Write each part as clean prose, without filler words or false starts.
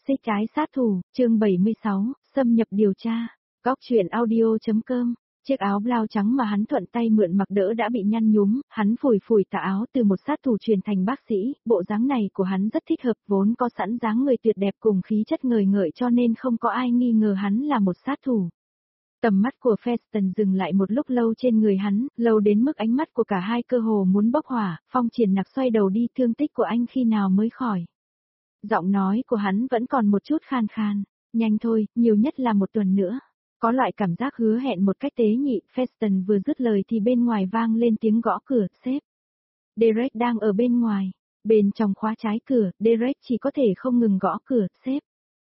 Xích trái sát thủ, chương 76, xâm nhập điều tra. Góc truyện audio.com. Chiếc áo blau trắng mà hắn thuận tay mượn mặc đỡ đã bị nhăn nhúm, hắn phủi phủi tà áo từ một sát thủ truyền thành bác sĩ, bộ dáng này của hắn rất thích hợp, vốn có sẵn dáng người tuyệt đẹp cùng khí chất ngời ngợi cho nên không có ai nghi ngờ hắn là một sát thủ. Tầm mắt của Feston dừng lại một lúc lâu trên người hắn, lâu đến mức ánh mắt của cả hai cơ hồ muốn bốc hỏa. Phong Triển Nặc xoay đầu đi, thương tích của anh khi nào mới khỏi? Giọng nói của hắn vẫn còn một chút khan khan. Nhanh thôi, nhiều nhất là một tuần nữa. Có loại cảm giác hứa hẹn một cách tế nhị. Feston vừa dứt lời thì bên ngoài vang lên tiếng gõ cửa. Sếp. Derek đang ở bên ngoài. Bên trong khóa trái cửa, Derek chỉ có thể không ngừng gõ cửa. Sếp.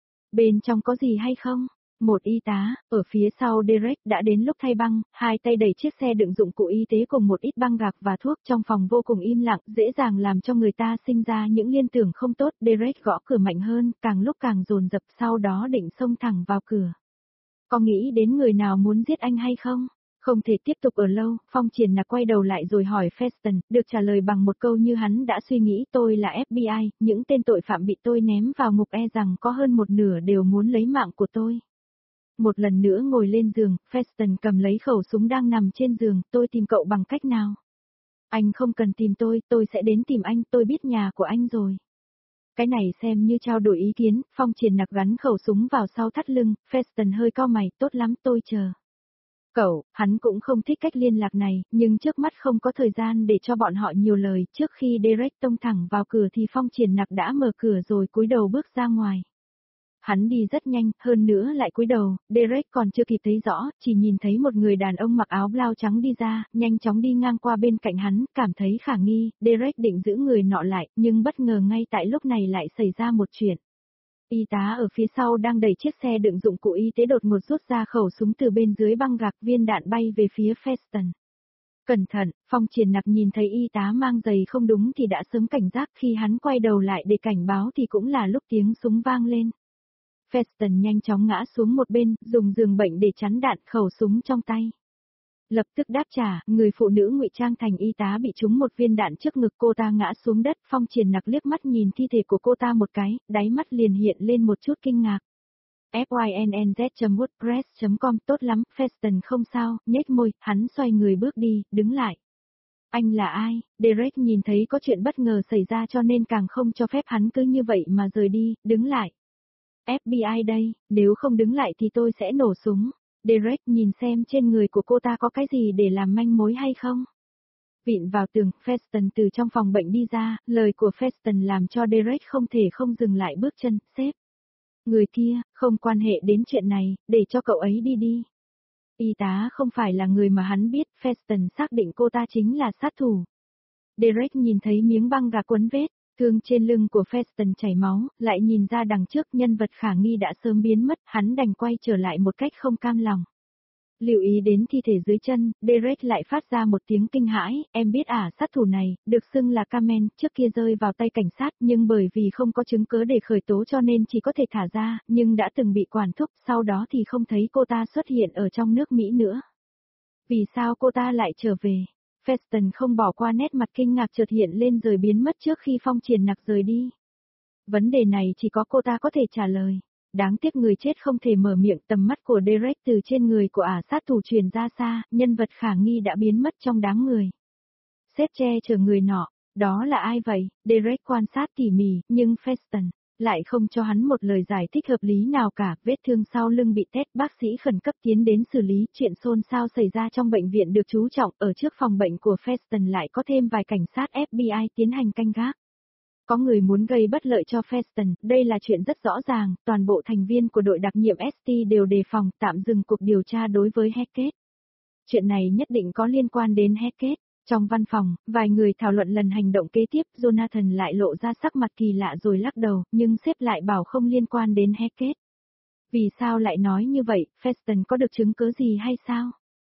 Bên trong có gì hay không? Một y tá, ở phía sau Derek đã đến lúc thay băng, hai tay đẩy chiếc xe đựng dụng cụ y tế cùng một ít băng gạc và thuốc trong phòng vô cùng im lặng, dễ dàng làm cho người ta sinh ra những liên tưởng không tốt. Derek gõ cửa mạnh hơn, càng lúc càng dồn dập, sau đó định xông thẳng vào cửa. Có nghĩ đến người nào muốn giết anh hay không? Không thể tiếp tục ở lâu, Phong Triển Nặc quay đầu lại rồi hỏi Feston, được trả lời bằng một câu như hắn đã suy nghĩ: tôi là FBI, những tên tội phạm bị tôi ném vào ngục e rằng có hơn một nửa đều muốn lấy mạng của tôi. Một lần nữa ngồi lên giường, Feston cầm lấy khẩu súng đang nằm trên giường. Tôi tìm cậu bằng cách nào? Anh không cần tìm tôi sẽ đến tìm anh, tôi biết nhà của anh rồi. Cái này xem như trao đổi ý kiến. Phong Triển Nặc gắn khẩu súng vào sau thắt lưng, Feston hơi cau mày, tốt lắm, tôi chờ. Cậu, hắn cũng không thích cách liên lạc này, nhưng trước mắt không có thời gian để cho bọn họ nhiều lời. Trước khi Derek tông thẳng vào cửa thì Phong Triển Nặc đã mở cửa rồi cúi đầu bước ra ngoài. Hắn đi rất nhanh, hơn nữa lại cúi đầu, Derek còn chưa kịp thấy rõ, chỉ nhìn thấy một người đàn ông mặc áo blau trắng đi ra, nhanh chóng đi ngang qua bên cạnh hắn, cảm thấy khả nghi. Derek định giữ người nọ lại, nhưng bất ngờ ngay tại lúc này lại xảy ra một chuyện. Y tá ở phía sau đang đẩy chiếc xe đựng dụng cụ y tế đột ngột rút ra khẩu súng từ bên dưới băng gạc, viên đạn bay về phía Feston. Cẩn thận, Phong Triển Nặc nhìn thấy y tá mang giày không đúng thì đã sớm cảnh giác, khi hắn quay đầu lại để cảnh báo thì cũng là lúc tiếng súng vang lên. Feston nhanh chóng ngã xuống một bên, dùng giường bệnh để chắn đạn, khẩu súng trong tay. Lập tức đáp trả, người phụ nữ ngụy trang thành y tá bị trúng một viên đạn trước ngực, cô ta ngã xuống đất. Phong Triển Nặc liếc mắt nhìn thi thể của cô ta một cái, đáy mắt liền hiện lên một chút kinh ngạc. fynnz.wordpress.com. Tốt lắm, Feston không sao, nhếch môi, hắn xoay người bước đi, đứng lại. Anh là ai? Derek nhìn thấy có chuyện bất ngờ xảy ra cho nên càng không cho phép hắn cứ như vậy mà rời đi, đứng lại. FBI đây, nếu không đứng lại thì tôi sẽ nổ súng. Derek nhìn xem trên người của cô ta có cái gì để làm manh mối hay không. Vịn vào tường, Feston từ trong phòng bệnh đi ra, lời của Feston làm cho Derek không thể không dừng lại bước chân. Sếp. Người kia, không quan hệ đến chuyện này, để cho cậu ấy đi đi. Y tá không phải là người mà hắn biết, Feston xác định cô ta chính là sát thủ. Derek nhìn thấy miếng băng gạc quấn vết. Thương trên lưng của Feston chảy máu, lại nhìn ra đằng trước nhân vật khả nghi đã sớm biến mất, hắn đành quay trở lại một cách không cam lòng. Lưu ý đến thi thể dưới chân, Derek lại phát ra một tiếng kinh hãi, em biết sát thủ này, được xưng là Carmen, trước kia rơi vào tay cảnh sát nhưng bởi vì không có chứng cớ để khởi tố cho nên chỉ có thể thả ra, nhưng đã từng bị quản thúc, sau đó thì không thấy cô ta xuất hiện ở trong nước Mỹ nữa. Vì sao cô ta lại trở về? Feston không bỏ qua nét mặt kinh ngạc chợt hiện lên rồi biến mất trước khi Phong Triển Nặc rời đi. Vấn đề này chỉ có cô ta có thể trả lời. Đáng tiếc người chết không thể mở miệng, tầm mắt của Derek từ trên người của sát thủ truyền ra xa, nhân vật khả nghi đã biến mất trong đám người. Sếp che chở người nọ, đó là ai vậy? Derek quan sát tỉ mỉ, nhưng Feston lại không cho hắn một lời giải thích hợp lý nào cả. Vết thương sau lưng bị tét, bác sĩ khẩn cấp tiến đến xử lý. Chuyện xôn xao xảy ra trong bệnh viện được chú trọng, ở trước phòng bệnh của Feston lại có thêm vài cảnh sát FBI tiến hành canh gác. Có người muốn gây bất lợi cho Feston, đây là chuyện rất rõ ràng, toàn bộ thành viên của đội đặc nhiệm ST đều đề phòng, tạm dừng cuộc điều tra đối với Hackett. Chuyện này nhất định có liên quan đến Hackett. Trong văn phòng, vài người thảo luận lần hành động kế tiếp, Jonathan lại lộ ra sắc mặt kỳ lạ rồi lắc đầu, nhưng sếp lại bảo không liên quan đến Hackett. Vì sao lại nói như vậy, Feston có được chứng cứ gì hay sao?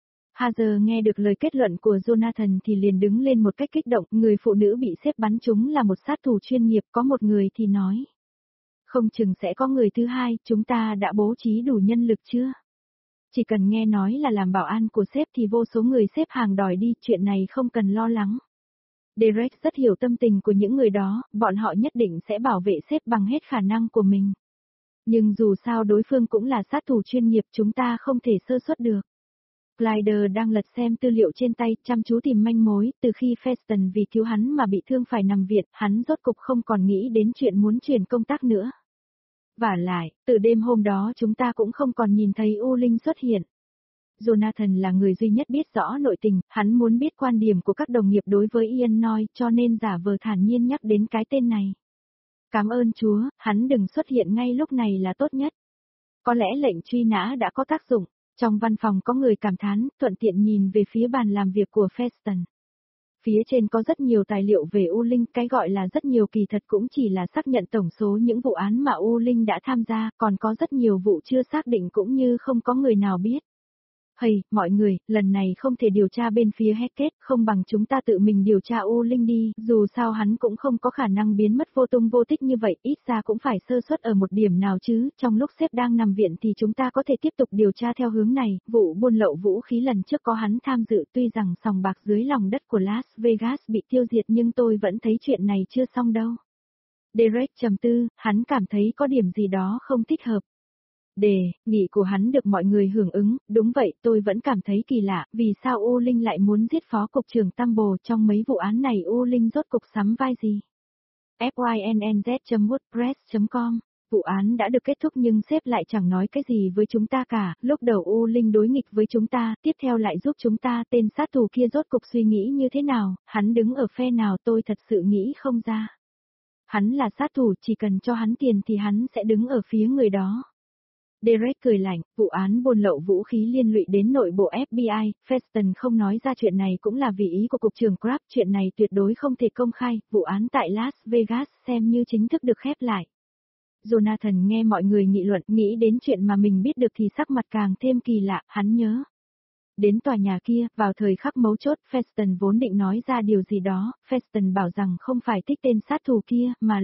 Hazel nghe được lời kết luận của Jonathan thì liền đứng lên một cách kích động, người phụ nữ bị sếp bắn trúng là một sát thủ chuyên nghiệp, có một người thì nói. Không chừng sẽ có người thứ hai, chúng ta đã bố trí đủ nhân lực chưa? Chỉ cần nghe nói là làm bảo an của sếp thì vô số người xếp hàng đòi đi, chuyện này không cần lo lắng. Derek rất hiểu tâm tình của những người đó, bọn họ nhất định sẽ bảo vệ sếp bằng hết khả năng của mình. Nhưng dù sao đối phương cũng là sát thủ chuyên nghiệp, chúng ta không thể sơ suất được. Glider đang lật xem tư liệu trên tay, chăm chú tìm manh mối, từ khi Feston vì cứu hắn mà bị thương phải nằm viện, hắn rốt cục không còn nghĩ đến chuyện muốn chuyển công tác nữa. Vả lại, từ đêm hôm đó chúng ta cũng không còn nhìn thấy U Linh xuất hiện. Jonathan là người duy nhất biết rõ nội tình, hắn muốn biết quan điểm của các đồng nghiệp đối với Ian Noy, cho nên giả vờ thản nhiên nhắc đến cái tên này. Cảm ơn Chúa, hắn đừng xuất hiện ngay lúc này là tốt nhất. Có lẽ lệnh truy nã đã có tác dụng. Trong văn phòng có người cảm thán, thuận tiện nhìn về phía bàn làm việc của Feston. Phía trên có rất nhiều tài liệu về U Linh, cái gọi là rất nhiều kỳ thật cũng chỉ là xác nhận tổng số những vụ án mà U Linh đã tham gia, còn có rất nhiều vụ chưa xác định cũng như không có người nào biết. Hây, mọi người, lần này không thể điều tra bên phía Hackett, không bằng chúng ta tự mình điều tra U Linh đi, dù sao hắn cũng không có khả năng biến mất vô tung vô tích như vậy, ít ra cũng phải sơ suất ở một điểm nào chứ, trong lúc sếp đang nằm viện thì chúng ta có thể tiếp tục điều tra theo hướng này, vụ buôn lậu vũ khí lần trước có hắn tham dự, tuy rằng sòng bạc dưới lòng đất của Las Vegas bị tiêu diệt nhưng tôi vẫn thấy chuyện này chưa xong đâu. Derek trầm tư, hắn cảm thấy có điểm gì đó không thích hợp. Đề nghị của hắn được mọi người hưởng ứng, đúng vậy, tôi vẫn cảm thấy kỳ lạ, vì sao U Linh lại muốn giết phó cục trưởng Tumble, trong mấy vụ án này U Linh rốt cục sắm vai gì? fynnz.wordpress.com Vụ án đã được kết thúc nhưng sếp lại chẳng nói cái gì với chúng ta cả, lúc đầu U Linh đối nghịch với chúng ta, tiếp theo lại giúp chúng ta, tên sát thủ kia rốt cục suy nghĩ như thế nào, hắn đứng ở phe nào tôi thật sự nghĩ không ra. Hắn là sát thủ, chỉ cần cho hắn tiền thì hắn sẽ đứng ở phía người đó. Derek cười lạnh, vụ án buôn lậu vũ khí liên lụy đến nội bộ FBI, Feston không nói ra chuyện này cũng là vì ý của Cục trưởng Crab, chuyện này tuyệt đối không thể công khai, vụ án tại Las Vegas xem như chính thức được khép lại. Jonathan nghe mọi người nghị luận, nghĩ đến chuyện mà mình biết được thì sắc mặt càng thêm kỳ lạ, hắn nhớ. Đến tòa nhà kia, vào thời khắc mấu chốt, Feston vốn định nói ra điều gì đó, Feston bảo rằng không phải thích tên sát thủ kia, mà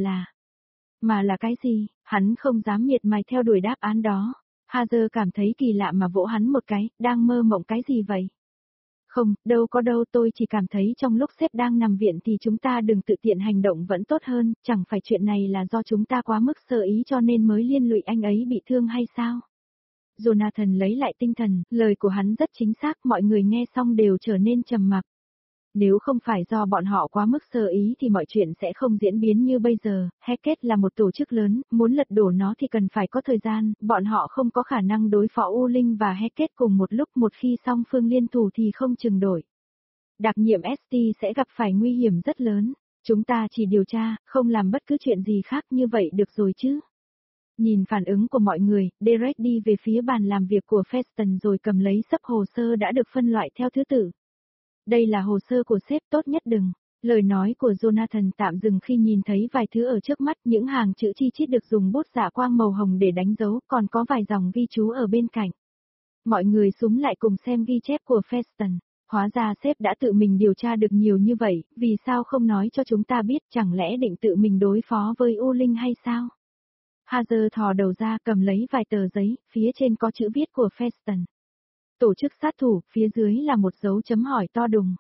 là cái gì, hắn không dám miệt mài theo đuổi đáp án đó. Hazer cảm thấy kỳ lạ mà vỗ hắn một cái, đang mơ mộng cái gì vậy? Không, đâu có đâu, tôi chỉ cảm thấy trong lúc sếp đang nằm viện thì chúng ta đừng tự tiện hành động vẫn tốt hơn, chẳng phải chuyện này là do chúng ta quá mức sơ ý cho nên mới liên lụy anh ấy bị thương hay sao? Jonathan lấy lại tinh thần, lời của hắn rất chính xác, mọi người nghe xong đều trở nên trầm mặc. Nếu không phải do bọn họ quá mức sơ ý thì mọi chuyện sẽ không diễn biến như bây giờ, Hackett là một tổ chức lớn, muốn lật đổ nó thì cần phải có thời gian, bọn họ không có khả năng đối phó U Linh và Hackett cùng một lúc, một khi song phương liên thủ thì không chừng đổi. Đặc nhiệm ST sẽ gặp phải nguy hiểm rất lớn, chúng ta chỉ điều tra, không làm bất cứ chuyện gì khác, như vậy được rồi chứ. Nhìn phản ứng của mọi người, Derek đi về phía bàn làm việc của Feston rồi cầm lấy xấp hồ sơ đã được phân loại theo thứ tự. Đây là hồ sơ của sếp, tốt nhất đừng. Lời nói của Jonathan tạm dừng khi nhìn thấy vài thứ ở trước mắt, những hàng chữ chi chít được dùng bút dạ quang màu hồng để đánh dấu, còn có vài dòng ghi chú ở bên cạnh. Mọi người xúm lại cùng xem ghi chép của Feston. Hóa ra sếp đã tự mình điều tra được nhiều như vậy, vì sao không nói cho chúng ta biết, chẳng lẽ định tự mình đối phó với U Linh hay sao? Hazer thò đầu ra cầm lấy vài tờ giấy, phía trên có chữ viết của Feston. Tổ chức sát thủ, phía dưới là một dấu chấm hỏi to đùng.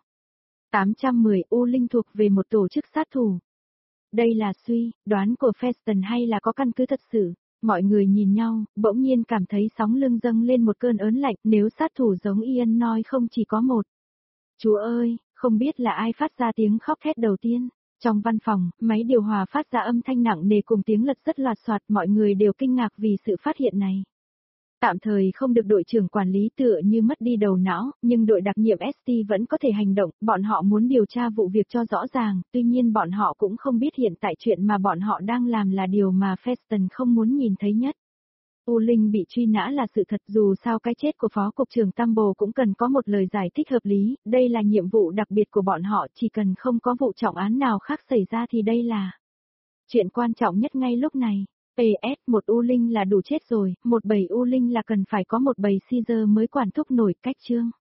810 U Linh thuộc về một tổ chức sát thủ. Đây là suy đoán của Feston hay là có căn cứ thật sự? Mọi người nhìn nhau, bỗng nhiên cảm thấy sóng lưng dâng lên một cơn ớn lạnh, nếu sát thủ giống Ian Noy không chỉ có một. Chúa ơi, không biết là ai phát ra tiếng khóc thét đầu tiên. Trong văn phòng, máy điều hòa phát ra âm thanh nặng nề cùng tiếng lật rất loạt soạt, mọi người đều kinh ngạc vì sự phát hiện này. Tạm thời không được đội trưởng quản lý tựa như mất đi đầu não, nhưng đội đặc nhiệm ST vẫn có thể hành động, bọn họ muốn điều tra vụ việc cho rõ ràng, tuy nhiên bọn họ cũng không biết hiện tại chuyện mà bọn họ đang làm là điều mà Feston không muốn nhìn thấy nhất. U Linh bị truy nã là sự thật, dù sao cái chết của Phó Cục trưởng Tumble cũng cần có một lời giải thích hợp lý, đây là nhiệm vụ đặc biệt của bọn họ, chỉ cần không có vụ trọng án nào khác xảy ra thì đây là chuyện quan trọng nhất ngay lúc này. PS, một U Linh là đủ chết rồi, một bầy U Linh là cần phải có một bầy Caesar mới quản thúc nổi, cách chương.